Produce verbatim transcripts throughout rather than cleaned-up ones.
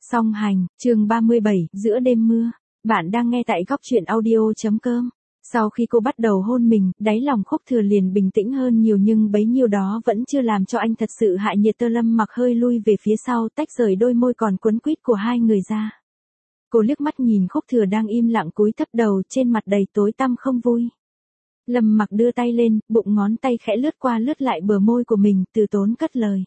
Song hành, chương ba mươi bảy, giữa đêm mưa. Bạn đang nghe tại góc truyện audio chấm com. Sau khi cô bắt đầu hôn mình, đáy lòng Khúc Thừa liền bình tĩnh hơn nhiều, nhưng bấy nhiêu đó vẫn chưa làm cho anh thật sự hạ nhiệt. Tơ Lâm Mặc hơi lui về phía sau, tách rời đôi môi còn quấn quýt của hai người ra. Cô liếc mắt nhìn Khúc Thừa đang im lặng cúi thấp đầu, trên mặt đầy tối tăm không vui. Lâm Mặc đưa tay lên, bụng ngón tay khẽ lướt qua lướt lại bờ môi của mình, từ tốn cất lời.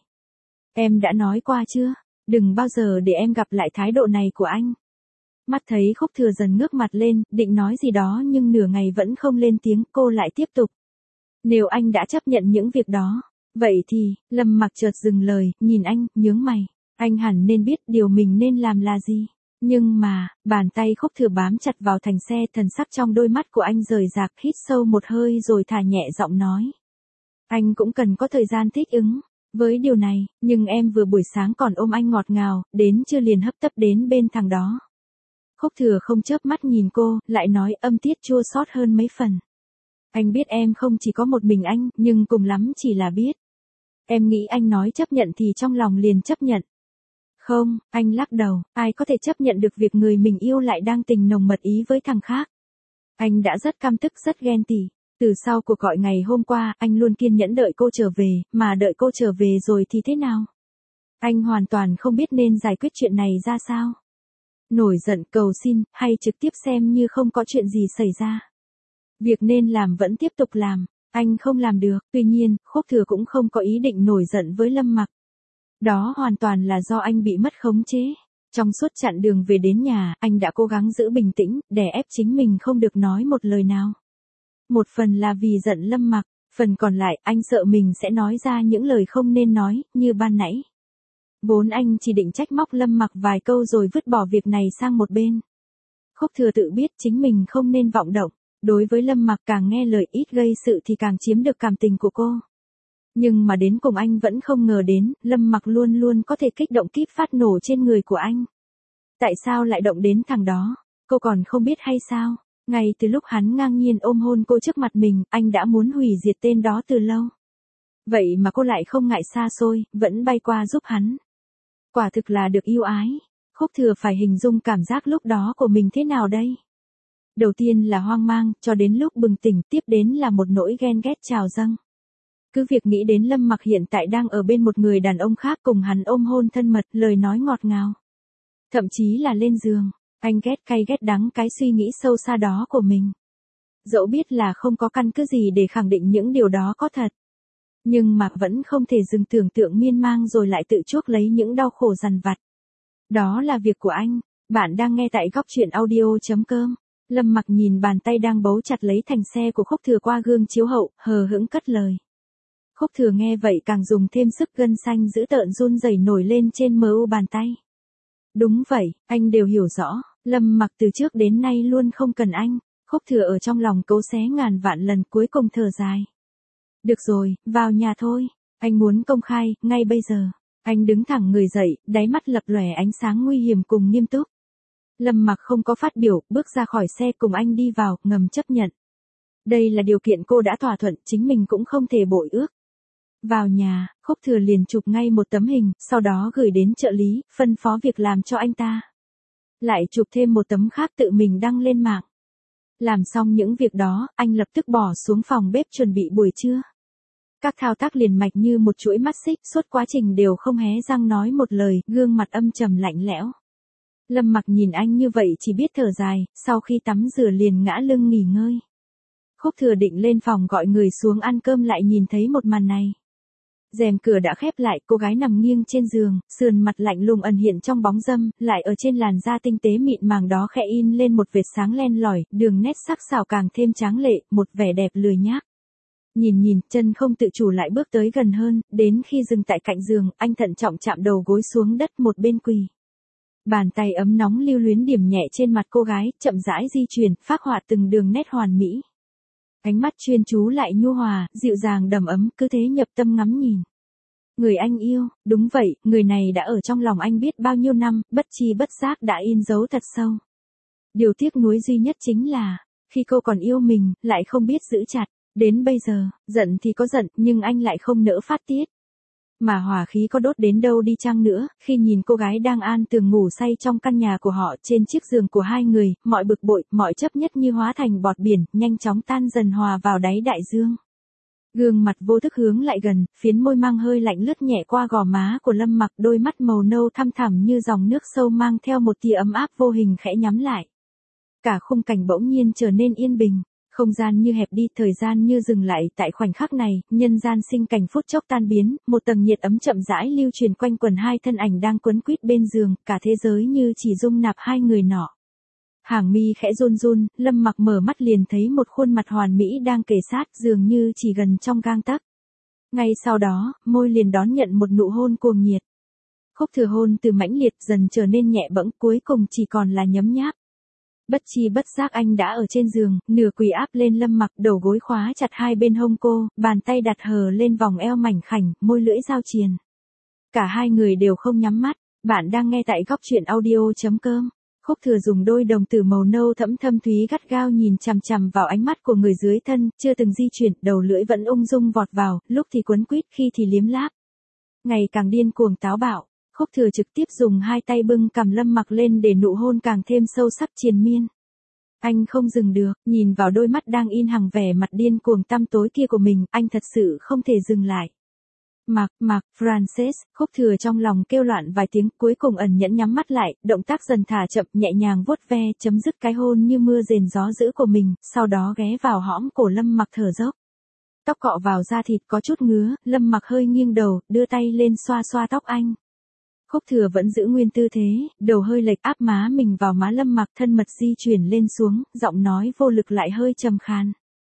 Em đã nói qua chưa? Đừng bao giờ để em gặp lại thái độ này của anh. Mắt thấy Khúc Thừa dần ngước mặt lên, định nói gì đó nhưng nửa ngày vẫn không lên tiếng, cô lại tiếp tục. Nếu anh đã chấp nhận những việc đó, vậy thì, Lâm Mặc chợt dừng lời, nhìn anh, nhướng mày. Anh hẳn nên biết điều mình nên làm là gì. Nhưng mà, bàn tay Khúc Thừa bám chặt vào thành xe, thần sắc trong đôi mắt của anh rời rạc, hít sâu một hơi rồi thả nhẹ giọng nói. Anh cũng cần có thời gian thích ứng với điều này, nhưng em vừa buổi sáng còn ôm anh ngọt ngào, đến chưa liền hấp tấp đến bên thằng đó. Khúc Thừa không chớp mắt nhìn cô, lại nói âm tiết chua xót hơn mấy phần. Anh biết em không chỉ có một mình anh, nhưng cùng lắm chỉ là biết. Em nghĩ anh nói chấp nhận thì trong lòng liền chấp nhận. Không, anh lắc đầu, ai có thể chấp nhận được việc người mình yêu lại đang tình nồng mật ý với thằng khác. Anh đã rất căm tức, rất ghen tị. Từ sau cuộc gọi ngày hôm qua, anh luôn kiên nhẫn đợi cô trở về, mà đợi cô trở về rồi thì thế nào? Anh hoàn toàn không biết nên giải quyết chuyện này ra sao. Nổi giận, cầu xin, hay trực tiếp xem như không có chuyện gì xảy ra. Việc nên làm vẫn tiếp tục làm, anh không làm được. Tuy nhiên, Khúc Thừa cũng không có ý định nổi giận với Lâm Mặc. Đó hoàn toàn là do anh bị mất khống chế. Trong suốt chặng đường về đến nhà, anh đã cố gắng giữ bình tĩnh, đè ép chính mình không được nói một lời nào. Một phần là vì giận Lâm Mặc, phần còn lại anh sợ mình sẽ nói ra những lời không nên nói, như ban nãy. Vốn anh chỉ định trách móc Lâm Mặc vài câu rồi vứt bỏ việc này sang một bên. Khúc Thừa tự biết chính mình không nên vọng động, đối với Lâm Mặc càng nghe lời ít gây sự thì càng chiếm được cảm tình của cô. Nhưng mà đến cùng anh vẫn không ngờ đến, Lâm Mặc luôn luôn có thể kích động kíp phát nổ trên người của anh. Tại sao lại động đến thằng đó, cô còn không biết hay sao? Ngay từ lúc hắn ngang nhiên ôm hôn cô trước mặt mình, anh đã muốn hủy diệt tên đó từ lâu. Vậy mà cô lại không ngại xa xôi, vẫn bay qua giúp hắn. Quả thực là được yêu ái. Khúc Thừa phải hình dung cảm giác lúc đó của mình thế nào đây? Đầu tiên là hoang mang, cho đến lúc bừng tỉnh, tiếp đến là một nỗi ghen ghét trào dâng. Cứ việc nghĩ đến Lâm Mặc hiện tại đang ở bên một người đàn ông khác cùng hắn ôm hôn thân mật, lời nói ngọt ngào. Thậm chí là lên giường, anh ghét cay ghét đắng cái suy nghĩ sâu xa đó của mình. Dẫu biết là không có căn cứ gì để khẳng định những điều đó có thật. Nhưng mà vẫn không thể dừng tưởng tượng miên man rồi lại tự chuốc lấy những đau khổ dằn vặt. Đó là việc của anh. Bạn đang nghe tại góc truyện audio chấm com. Lâm Mặc nhìn bàn tay đang bấu chặt lấy thành xe của Khúc Thừa qua gương chiếu hậu, hờ hững cất lời. Khúc Thừa nghe vậy càng dùng thêm sức, gân xanh dữ tợn run rẩy nổi lên trên mờ u bàn tay. Đúng vậy, anh đều hiểu rõ, Lâm Mặc từ trước đến nay luôn không cần anh. Khúc Thừa ở trong lòng cấu xé ngàn vạn lần, cuối cùng thở dài. Được rồi, vào nhà thôi, anh muốn công khai, ngay bây giờ. Anh đứng thẳng người dậy, đáy mắt lập lòe ánh sáng nguy hiểm cùng nghiêm túc. Lâm Mặc không có phát biểu, bước ra khỏi xe cùng anh đi vào, ngầm chấp nhận. Đây là điều kiện cô đã thỏa thuận, chính mình cũng không thể bội ước. Vào nhà, Khúc Thừa liền chụp ngay một tấm hình, sau đó gửi đến trợ lý, phân phó việc làm cho anh ta. Lại chụp thêm một tấm khác tự mình đăng lên mạng. Làm xong những việc đó, anh lập tức bỏ xuống phòng bếp chuẩn bị buổi trưa. Các thao tác liền mạch như một chuỗi mắt xích, suốt quá trình đều không hé răng nói một lời, gương mặt âm trầm lạnh lẽo. Lâm Mặc nhìn anh như vậy chỉ biết thở dài, sau khi tắm rửa liền ngã lưng nghỉ ngơi. Khúc Thừa định lên phòng gọi người xuống ăn cơm lại nhìn thấy một màn này. Rèm cửa đã khép lại, cô gái nằm nghiêng trên giường, sườn mặt lạnh lùng ẩn hiện trong bóng râm, lại ở trên làn da tinh tế mịn màng đó khẽ in lên một vệt sáng len lỏi, đường nét sắc sảo càng thêm tráng lệ, một vẻ đẹp lười nhác. Nhìn nhìn, chân không tự chủ lại bước tới gần hơn, đến khi dừng tại cạnh giường, anh thận trọng chạm đầu gối xuống đất một bên quỳ. Bàn tay ấm nóng lưu luyến điểm nhẹ trên mặt cô gái, chậm rãi di chuyển, phác họa từng đường nét hoàn mỹ. Ánh mắt chuyên chú lại nhu hòa, dịu dàng đầm ấm, cứ thế nhập tâm ngắm nhìn. Người anh yêu, đúng vậy, người này đã ở trong lòng anh biết bao nhiêu năm, bất chi bất giác đã in dấu thật sâu. Điều tiếc nuối duy nhất chính là, khi cô còn yêu mình, lại không biết giữ chặt. Đến bây giờ, giận thì có giận, nhưng anh lại không nỡ phát tiết. Mà hỏa khí có đốt đến đâu đi chăng nữa, khi nhìn cô gái đang an tường ngủ say trong căn nhà của họ trên chiếc giường của hai người, mọi bực bội, mọi chấp nhất như hóa thành bọt biển, nhanh chóng tan dần hòa vào đáy đại dương. Gương mặt vô thức hướng lại gần, phiến môi mang hơi lạnh lướt nhẹ qua gò má của Lâm Mặc, đôi mắt màu nâu thăm thẳm như dòng nước sâu mang theo một tia ấm áp vô hình khẽ nhắm lại. Cả khung cảnh bỗng nhiên trở nên yên bình, không gian như hẹp đi, thời gian như dừng lại, tại khoảnh khắc này, nhân gian sinh cảnh phút chốc tan biến, một tầng nhiệt ấm chậm rãi lưu truyền quanh quần hai thân ảnh đang quấn quýt bên giường, cả thế giới như chỉ dung nạp hai người nọ. Hàng mi khẽ run run, Lâm Mặc mở mắt liền thấy một khuôn mặt hoàn mỹ đang kề sát, dường như chỉ gần trong gang tấc. Ngay sau đó, môi liền đón nhận một nụ hôn cuồng nhiệt. Khúc Thừa hôn từ mãnh liệt dần trở nên nhẹ bẫng, cuối cùng chỉ còn là nhấm nháp. Bất chi bất giác anh đã ở trên giường, nửa quỳ áp lên Lâm Mặc, đầu gối khóa chặt hai bên hông cô, bàn tay đặt hờ lên vòng eo mảnh khảnh, môi lưỡi giao triền. Cả hai người đều không nhắm mắt. Bạn đang nghe tại góc truyện audio chấm com. Khúc Thừa dùng đôi đồng tử màu nâu thẫm thâm thúy gắt gao nhìn chằm chằm vào ánh mắt của người dưới thân, chưa từng di chuyển, đầu lưỡi vẫn ung dung vọt vào, lúc thì quấn quýt, khi thì liếm láp. Ngày càng điên cuồng táo bạo, Khúc Thừa trực tiếp dùng hai tay bưng cằm Lâm Mặc lên để nụ hôn càng thêm sâu sắc triền miên. Anh không dừng được, nhìn vào đôi mắt đang in hằng vẻ mặt điên cuồng tăm tối kia của mình, anh thật sự không thể dừng lại. Mặc, mặc, Frances, Khúc Thừa trong lòng kêu loạn vài tiếng, cuối cùng ẩn nhẫn nhắm mắt lại, động tác dần thả chậm, nhẹ nhàng vuốt ve, chấm dứt cái hôn như mưa rền gió dữ của mình, sau đó ghé vào hõm cổ Lâm Mặc thở dốc. Tóc cọ vào da thịt có chút ngứa, Lâm Mặc hơi nghiêng đầu, đưa tay lên xoa xoa tóc anh. Khúc Thừa vẫn giữ nguyên tư thế, đầu hơi lệch, áp má mình vào má Lâm Mặc, thân mật di chuyển lên xuống, giọng nói vô lực lại hơi trầm khan.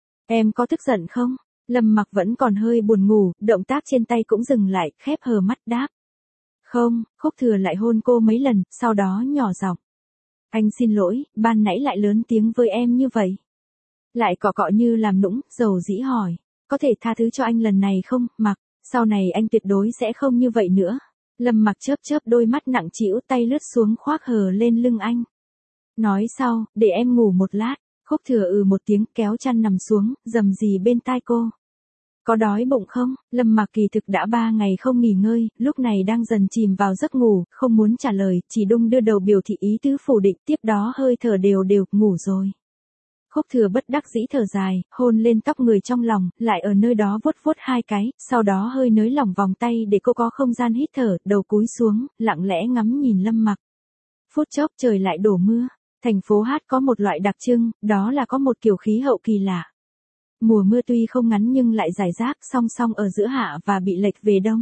Em có tức giận không? Lâm Mặc vẫn còn hơi buồn ngủ, động tác trên tay cũng dừng lại, khép hờ mắt đáp. Không, Khúc Thừa lại hôn cô mấy lần, sau đó nhỏ giọng. Anh xin lỗi, ban nãy lại lớn tiếng với em như vậy. Lại cọ cọ như làm nũng, dầu dĩ hỏi. Có thể tha thứ cho anh lần này không, Mặc, sau này anh tuyệt đối sẽ không như vậy nữa. Lâm Mặc chớp chớp đôi mắt nặng trĩu, tay lướt xuống khoác hờ lên lưng anh. Nói sau, để em ngủ một lát. Khúc Thừa ừ một tiếng, kéo chăn nằm xuống, rầm rì bên tai cô. Có đói bụng không? Lâm Mặc kỳ thực đã ba ngày không nghỉ ngơi, lúc này đang dần chìm vào giấc ngủ, không muốn trả lời, chỉ đung đưa đầu biểu thị ý tứ phủ định, tiếp đó hơi thở đều đều, ngủ rồi. Khúc Thừa bất đắc dĩ thở dài, hôn lên tóc người trong lòng, lại ở nơi đó vuốt vuốt hai cái, sau đó hơi nới lỏng vòng tay để cô có không gian hít thở, đầu cúi xuống, lặng lẽ ngắm nhìn Lâm Mặc. Phút chốc trời lại đổ mưa. Thành phố Hát có một loại đặc trưng, đó là có một kiểu khí hậu kỳ lạ. Mùa mưa tuy không ngắn nhưng lại rải rác, song song ở giữa hạ và bị lệch về đông.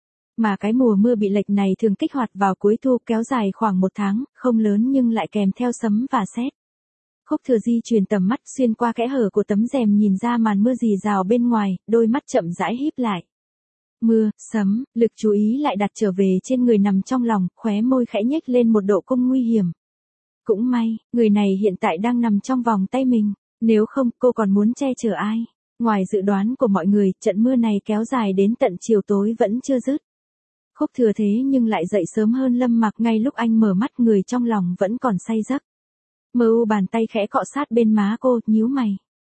Mà cái mùa mưa bị lệch này thường kích hoạt vào cuối thu, kéo dài khoảng một tháng, không lớn nhưng lại kèm theo sấm và sét. Khúc Thừa di chuyển tầm mắt xuyên qua kẽ hở của tấm rèm nhìn ra màn mưa rì rào bên ngoài, đôi mắt chậm rãi híp lại. Mưa, sấm, lực chú ý lại đặt trở về trên người nằm trong lòng, khóe môi khẽ nhếch lên một độ cong nguy hiểm. Cũng may, người này hiện tại đang nằm trong vòng tay mình, nếu không cô còn muốn che chở ai. Ngoài dự đoán của mọi người, trận mưa này kéo dài đến tận chiều tối vẫn chưa dứt. Khúc Thừa thế nhưng lại dậy sớm hơn Lâm Mặc, ngay lúc anh mở mắt người trong lòng vẫn còn say giấc. Mơ u bàn tay khẽ cọ sát bên má cô, nhíu mày.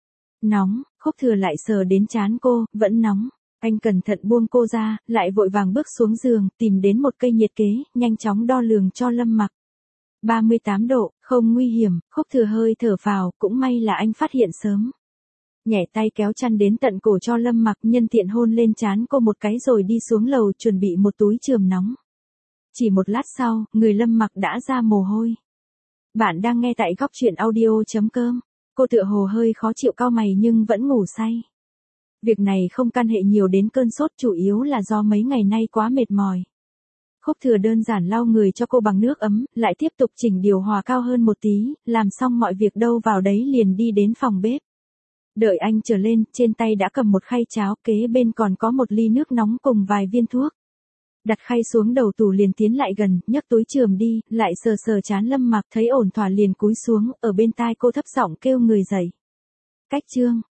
Nóng, Khúc Thừa lại sờ đến trán cô, vẫn nóng. Anh cẩn thận buông cô ra, lại vội vàng bước xuống giường, tìm đến một cây nhiệt kế, nhanh chóng đo lường cho Lâm Mặc. ba mươi tám độ, không nguy hiểm, Khúc Thừa hơi thở phào, cũng may là anh phát hiện sớm. Nhẹ tay kéo chăn đến tận cổ cho Lâm Mặc, nhân tiện hôn lên trán cô một cái rồi đi xuống lầu chuẩn bị một túi chườm nóng. Chỉ một lát sau, người Lâm Mặc đã ra mồ hôi. Bạn đang nghe tại góc truyện audio chấm com. Cô tựa hồ hơi khó chịu cau mày nhưng vẫn ngủ say. Việc này không can hệ nhiều đến cơn sốt, chủ yếu là do mấy ngày nay quá mệt mỏi. Khúc Thừa đơn giản lau người cho cô bằng nước ấm, lại tiếp tục chỉnh điều hòa cao hơn một tí, làm xong mọi việc đâu vào đấy liền đi đến phòng bếp. Đợi anh trở lên, trên tay đã cầm một khay cháo, kế bên còn có một ly nước nóng cùng vài viên thuốc. Đặt khay xuống đầu tủ liền tiến lại gần, nhấc túi chườm đi, lại sờ sờ trán Lâm Mặc, thấy ổn thỏa liền cúi xuống, ở bên tai cô thấp giọng kêu người dậy. Cách chương,